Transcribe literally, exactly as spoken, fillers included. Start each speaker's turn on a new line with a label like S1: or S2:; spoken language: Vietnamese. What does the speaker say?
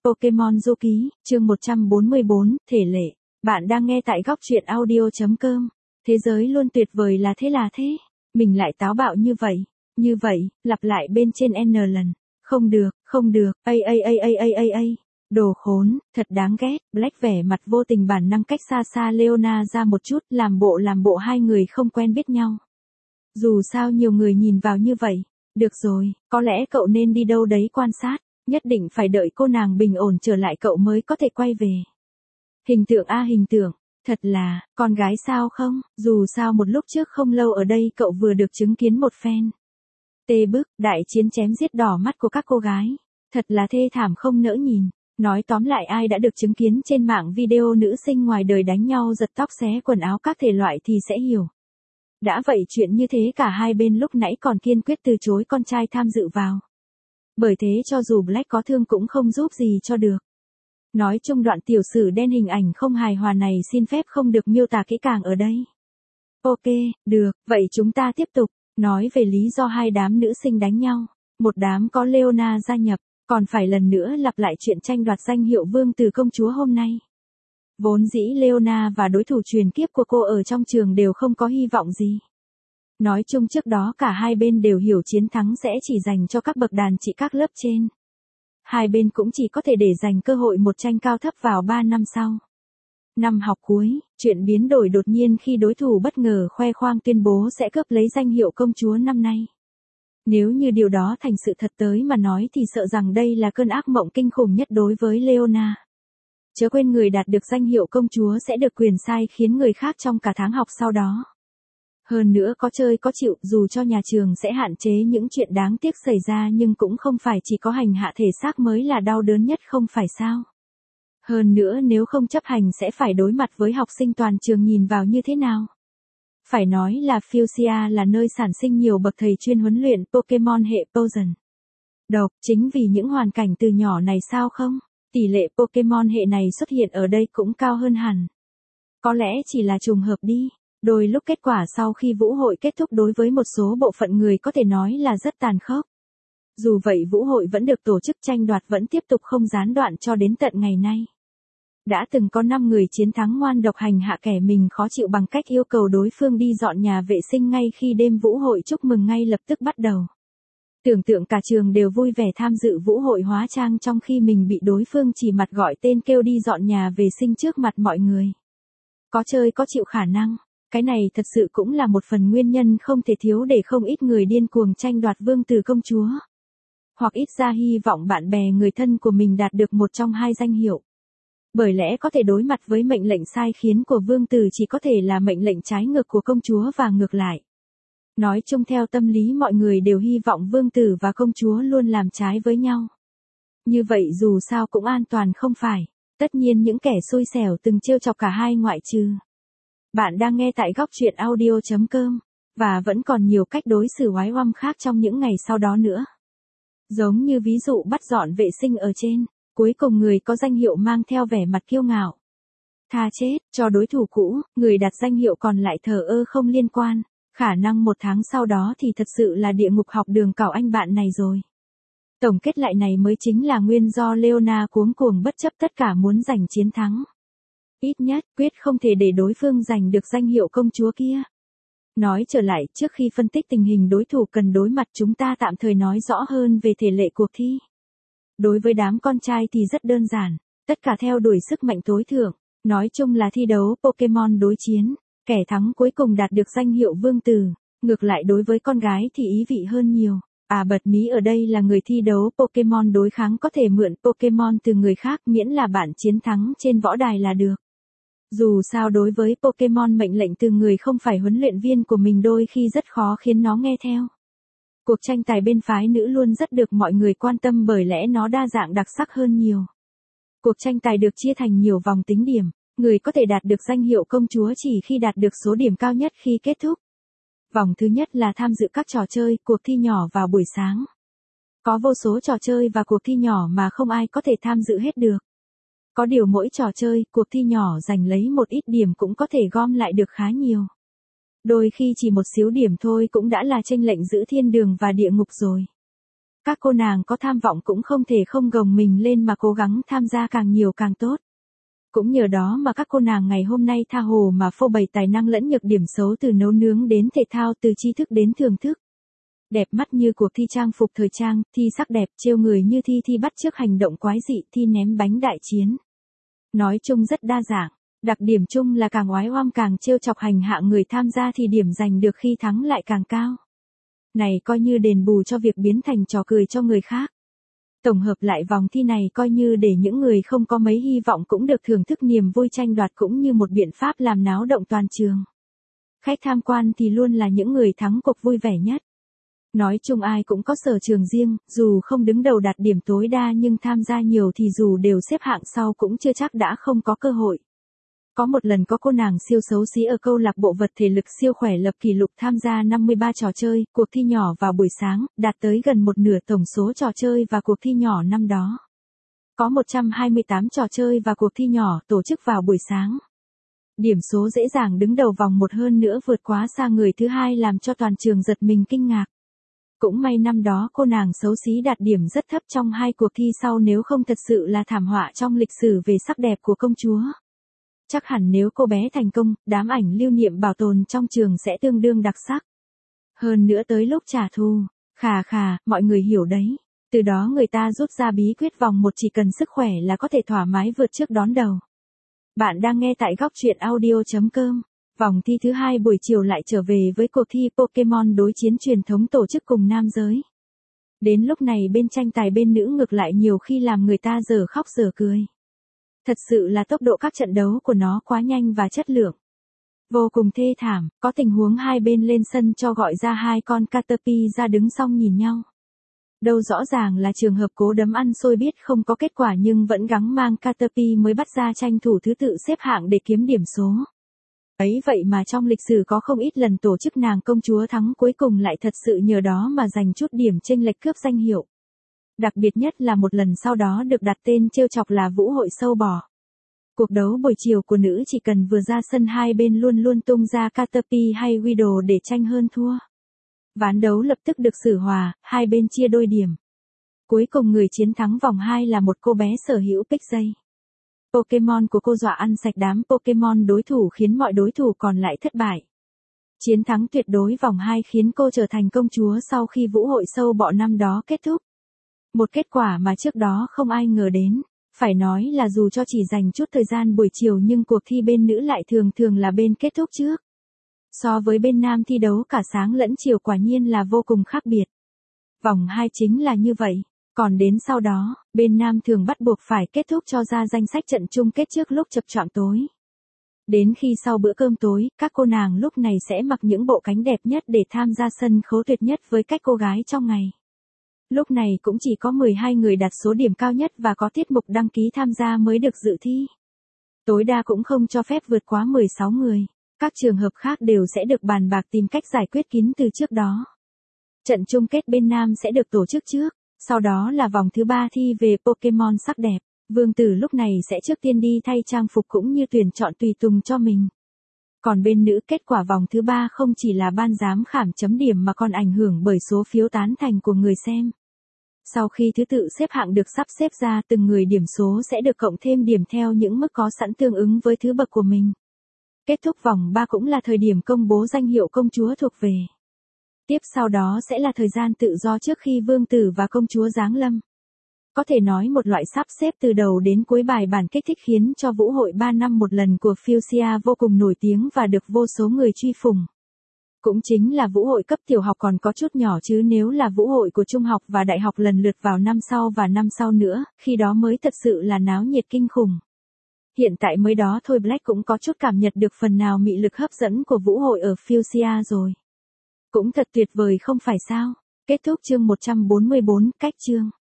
S1: Pokemon Du Ký, chương một trăm bốn mươi bốn, thể lệ. Bạn đang nghe tại góc truyện audio chấm com. Thế giới luôn tuyệt vời là thế là thế. Mình lại táo bạo như vậy. Như vậy, lặp lại bên trên N lần. Không được, không được, ây ây ây ây ây ây ây. Đồ khốn, thật đáng ghét. Black vẻ mặt vô tình bản năng cách xa xa Leona ra một chút, làm bộ làm bộ hai người không quen biết nhau. Dù sao nhiều người nhìn vào như vậy. Được rồi, có lẽ cậu nên đi đâu đấy quan sát. Nhất định phải đợi cô nàng bình ổn trở lại cậu mới có thể quay về. Hình tượng a hình tượng, thật là, con gái sao không, dù sao một lúc trước không lâu ở đây cậu vừa được chứng kiến một phen. Tê bức, đại chiến chém giết đỏ mắt của các cô gái. Thật là thê thảm không nỡ nhìn. Nói tóm lại ai đã được chứng kiến trên mạng video nữ sinh ngoài đời đánh nhau giật tóc xé quần áo các thể loại thì sẽ hiểu. Đã vậy chuyện như thế cả hai bên lúc nãy còn kiên quyết từ chối con trai tham dự vào. Bởi thế cho dù Black có thương cũng không giúp gì cho được. Nói chung đoạn tiểu sử đen hình ảnh không hài hòa này xin phép không được miêu tả kỹ càng ở đây. Ok, được, vậy chúng ta tiếp tục. Nói về lý do hai đám nữ sinh đánh nhau. Một đám có Leona gia nhập, còn phải lần nữa lặp lại chuyện tranh đoạt danh hiệu vương tử công chúa hôm nay. Vốn dĩ Leona và đối thủ truyền kiếp của cô ở trong trường đều không có hy vọng gì. Nói chung trước đó cả hai bên đều hiểu chiến thắng sẽ chỉ dành cho các bậc đàn chị các lớp trên. Hai bên cũng chỉ có thể để dành cơ hội một tranh cao thấp vào ba năm sau. Năm học cuối, chuyện biến đổi đột nhiên khi đối thủ bất ngờ khoe khoang tuyên bố sẽ cướp lấy danh hiệu công chúa năm nay. Nếu như điều đó thành sự thật tới mà nói thì sợ rằng đây là cơn ác mộng kinh khủng nhất đối với Leona. Chớ quên người đạt được danh hiệu công chúa sẽ được quyền sai khiến người khác trong cả tháng học sau đó. Hơn nữa có chơi có chịu, dù cho nhà trường sẽ hạn chế những chuyện đáng tiếc xảy ra nhưng cũng không phải chỉ có hành hạ thể xác mới là đau đớn nhất không phải sao. Hơn nữa nếu không chấp hành sẽ phải đối mặt với học sinh toàn trường nhìn vào như thế nào. Phải nói là Fuchsia là nơi sản sinh nhiều bậc thầy chuyên huấn luyện Pokemon hệ Poison. Độc, chính vì những hoàn cảnh từ nhỏ này sao không? Tỷ lệ Pokemon hệ này xuất hiện ở đây cũng cao hơn hẳn. Có lẽ chỉ là trùng hợp đi. Đôi lúc kết quả sau khi vũ hội kết thúc đối với một số bộ phận người có thể nói là rất tàn khốc. Dù vậy vũ hội vẫn được tổ chức tranh đoạt vẫn tiếp tục không gián đoạn cho đến tận ngày nay. Đã từng có năm người chiến thắng ngoan độc hành hạ kẻ mình khó chịu bằng cách yêu cầu đối phương đi dọn nhà vệ sinh ngay khi đêm vũ hội chúc mừng ngay lập tức bắt đầu. Tưởng tượng cả trường đều vui vẻ tham dự vũ hội hóa trang trong khi mình bị đối phương chỉ mặt gọi tên kêu đi dọn nhà vệ sinh trước mặt mọi người. Có chơi có chịu khả năng. Cái này thật sự cũng là một phần nguyên nhân không thể thiếu để không ít người điên cuồng tranh đoạt vương tử công chúa. Hoặc ít ra hy vọng bạn bè người thân của mình đạt được một trong hai danh hiệu. Bởi lẽ có thể đối mặt với mệnh lệnh sai khiến của vương tử chỉ có thể là mệnh lệnh trái ngược của công chúa và ngược lại. Nói chung theo tâm lý mọi người đều hy vọng vương tử và công chúa luôn làm trái với nhau. Như vậy dù sao cũng an toàn không phải. Tất nhiên những kẻ xui xẻo từng trêu chọc cả hai ngoại trừ. Bạn đang nghe tại góc truyện audio chấm com, và vẫn còn nhiều cách đối xử oái oăm khác trong những ngày sau đó nữa. Giống như ví dụ bắt dọn vệ sinh ở trên, cuối cùng người có danh hiệu mang theo vẻ mặt kiêu ngạo. Tha chết, cho đối thủ cũ, người đặt danh hiệu còn lại thờ ơ không liên quan, khả năng một tháng sau đó thì thật sự là địa ngục học đường cảo anh bạn này rồi. Tổng kết lại này mới chính là nguyên do Leona cuống cuồng bất chấp tất cả muốn giành chiến thắng. Ít nhất, quyết không thể để đối phương giành được danh hiệu công chúa kia. Nói trở lại, trước khi phân tích tình hình đối thủ cần đối mặt chúng ta tạm thời nói rõ hơn về thể lệ cuộc thi. Đối với đám con trai thì rất đơn giản, tất cả theo đuổi sức mạnh tối thượng, nói chung là thi đấu Pokemon đối chiến, kẻ thắng cuối cùng đạt được danh hiệu vương tử, ngược lại đối với con gái thì ý vị hơn nhiều. À bật mí ở đây là người thi đấu Pokemon đối kháng có thể mượn Pokemon từ người khác miễn là bạn chiến thắng trên võ đài là được. Dù sao đối với Pokemon mệnh lệnh từ người không phải huấn luyện viên của mình đôi khi rất khó khiến nó nghe theo. Cuộc tranh tài bên phái nữ luôn rất được mọi người quan tâm bởi lẽ nó đa dạng đặc sắc hơn nhiều. Cuộc tranh tài được chia thành nhiều vòng tính điểm, người có thể đạt được danh hiệu công chúa chỉ khi đạt được số điểm cao nhất khi kết thúc. Vòng thứ nhất là tham dự các trò chơi, cuộc thi nhỏ vào buổi sáng. Có vô số trò chơi và cuộc thi nhỏ mà không ai có thể tham dự hết được. Có điều mỗi trò chơi, cuộc thi nhỏ giành lấy một ít điểm cũng có thể gom lại được khá nhiều. Đôi khi chỉ một xíu điểm thôi cũng đã là chênh lệch giữa thiên đường và địa ngục rồi. Các cô nàng có tham vọng cũng không thể không gồng mình lên mà cố gắng tham gia càng nhiều càng tốt. Cũng nhờ đó mà các cô nàng ngày hôm nay tha hồ mà phô bày tài năng lẫn nhược điểm xấu, từ nấu nướng đến thể thao, từ tri thức đến thưởng thức. Đẹp mắt như cuộc thi trang phục thời trang, thi sắc đẹp, trêu người như thi thi bắt chước hành động quái dị, thi ném bánh đại chiến. Nói chung rất đa dạng, đặc điểm chung là càng oái oăm càng trêu chọc hành hạ người tham gia thì điểm giành được khi thắng lại càng cao. Này coi như đền bù cho việc biến thành trò cười cho người khác. Tổng hợp lại vòng thi này coi như để những người không có mấy hy vọng cũng được thưởng thức niềm vui tranh đoạt, cũng như một biện pháp làm náo động toàn trường. Khách tham quan thì luôn là những người thắng cuộc vui vẻ nhất. Nói chung ai cũng có sở trường riêng, dù không đứng đầu đạt điểm tối đa nhưng tham gia nhiều thì dù đều xếp hạng sau cũng chưa chắc đã không có cơ hội. Có một lần có cô nàng siêu xấu xí ở câu lạc bộ vật thể lực siêu khỏe lập kỷ lục tham gia năm mươi ba trò chơi, cuộc thi nhỏ vào buổi sáng, đạt tới gần một nửa tổng số trò chơi và cuộc thi nhỏ năm đó. Có một trăm hai mươi tám trò chơi và cuộc thi nhỏ tổ chức vào buổi sáng. Điểm số dễ dàng đứng đầu vòng một, hơn nữa vượt quá xa người thứ hai làm cho toàn trường giật mình kinh ngạc. Cũng may năm đó cô nàng xấu xí đạt điểm rất thấp trong hai cuộc thi sau, nếu không thật sự là thảm họa trong lịch sử về sắc đẹp của công chúa. Chắc hẳn nếu cô bé thành công, đám ảnh lưu niệm bảo tồn trong trường sẽ tương đương đặc sắc. Hơn nữa tới lúc trả thù, khà khà, mọi người hiểu đấy. Từ đó người ta rút ra bí quyết vòng một chỉ cần sức khỏe là có thể thoải mái vượt trước đón đầu. Bạn đang nghe tại góc truyện audio chấm com. Vòng thi thứ hai buổi chiều lại trở về với cuộc thi Pokemon đối chiến truyền thống tổ chức cùng nam giới. Đến lúc này bên tranh tài bên nữ ngược lại nhiều khi làm người ta dở khóc dở cười. Thật sự là tốc độ các trận đấu của nó quá nhanh và chất lượng. Vô cùng thê thảm, có tình huống hai bên lên sân cho gọi ra hai con Caterpie ra đứng song nhìn nhau. Đâu rõ ràng là trường hợp cố đấm ăn xôi biết không có kết quả nhưng vẫn gắng mang Caterpie mới bắt ra tranh thủ thứ tự xếp hạng để kiếm điểm số. Ấy vậy mà trong lịch sử có không ít lần tổ chức nàng công chúa thắng cuối cùng lại thật sự nhờ đó mà giành chút điểm chênh lệch cướp danh hiệu. Đặc biệt nhất là một lần sau đó được đặt tên trêu chọc là Vũ hội sâu bò. Cuộc đấu buổi chiều của nữ chỉ cần vừa ra sân hai bên luôn luôn tung ra Caterpie hay Weedle để tranh hơn thua. Ván đấu lập tức được xử hòa, hai bên chia đôi điểm. Cuối cùng người chiến thắng vòng hai là một cô bé sở hữu Pixie. Pokemon của cô dọa ăn sạch đám Pokemon đối thủ khiến mọi đối thủ còn lại thất bại. Chiến thắng tuyệt đối vòng hai khiến cô trở thành công chúa sau khi Vũ hội sâu bọ năm đó kết thúc. Một kết quả mà trước đó không ai ngờ đến. Phải nói là dù cho chỉ dành chút thời gian buổi chiều nhưng cuộc thi bên nữ lại thường thường là bên kết thúc trước. So với bên nam thi đấu cả sáng lẫn chiều quả nhiên là vô cùng khác biệt. Vòng hai chính là như vậy. Còn đến sau đó, bên nam thường bắt buộc phải kết thúc cho ra danh sách trận chung kết trước lúc chập choạng tối. Đến khi sau bữa cơm tối, các cô nàng lúc này sẽ mặc những bộ cánh đẹp nhất để tham gia sân khấu tuyệt nhất với cách cô gái trong ngày. Lúc này cũng chỉ có mười hai người đạt số điểm cao nhất và có tiết mục đăng ký tham gia mới được dự thi. Tối đa cũng không cho phép vượt quá mười sáu người. Các trường hợp khác đều sẽ được bàn bạc tìm cách giải quyết kín từ trước đó. Trận chung kết bên nam sẽ được tổ chức trước. Sau đó là vòng thứ ba thi về Pokemon sắc đẹp. Vương tử lúc này sẽ trước tiên đi thay trang phục cũng như tuyển chọn tùy tùng cho mình. Còn bên nữ kết quả vòng thứ ba không chỉ là ban giám khảo chấm điểm mà còn ảnh hưởng bởi số phiếu tán thành của người xem. Sau khi thứ tự xếp hạng được sắp xếp ra, từng người điểm số sẽ được cộng thêm điểm theo những mức có sẵn tương ứng với thứ bậc của mình. Kết thúc vòng ba cũng là thời điểm công bố danh hiệu công chúa thuộc về. Tiếp sau đó sẽ là thời gian tự do trước khi vương tử và công chúa giáng lâm. Có thể nói một loại sắp xếp từ đầu đến cuối bài bản kích thích khiến cho Vũ hội ba năm một lần của Fuchsia vô cùng nổi tiếng và được vô số người truy phủng. Cũng chính là Vũ hội cấp tiểu học còn có chút nhỏ chứ nếu là Vũ hội của trung học và đại học lần lượt vào năm sau và năm sau nữa, khi đó mới thật sự là náo nhiệt kinh khủng. Hiện tại mới đó thôi Black cũng có chút cảm nhận được phần nào mị lực hấp dẫn của Vũ hội ở Fuchsia rồi. Cũng thật tuyệt vời không phải sao? Kết thúc chương một trăm bốn mươi bốn, cách chương.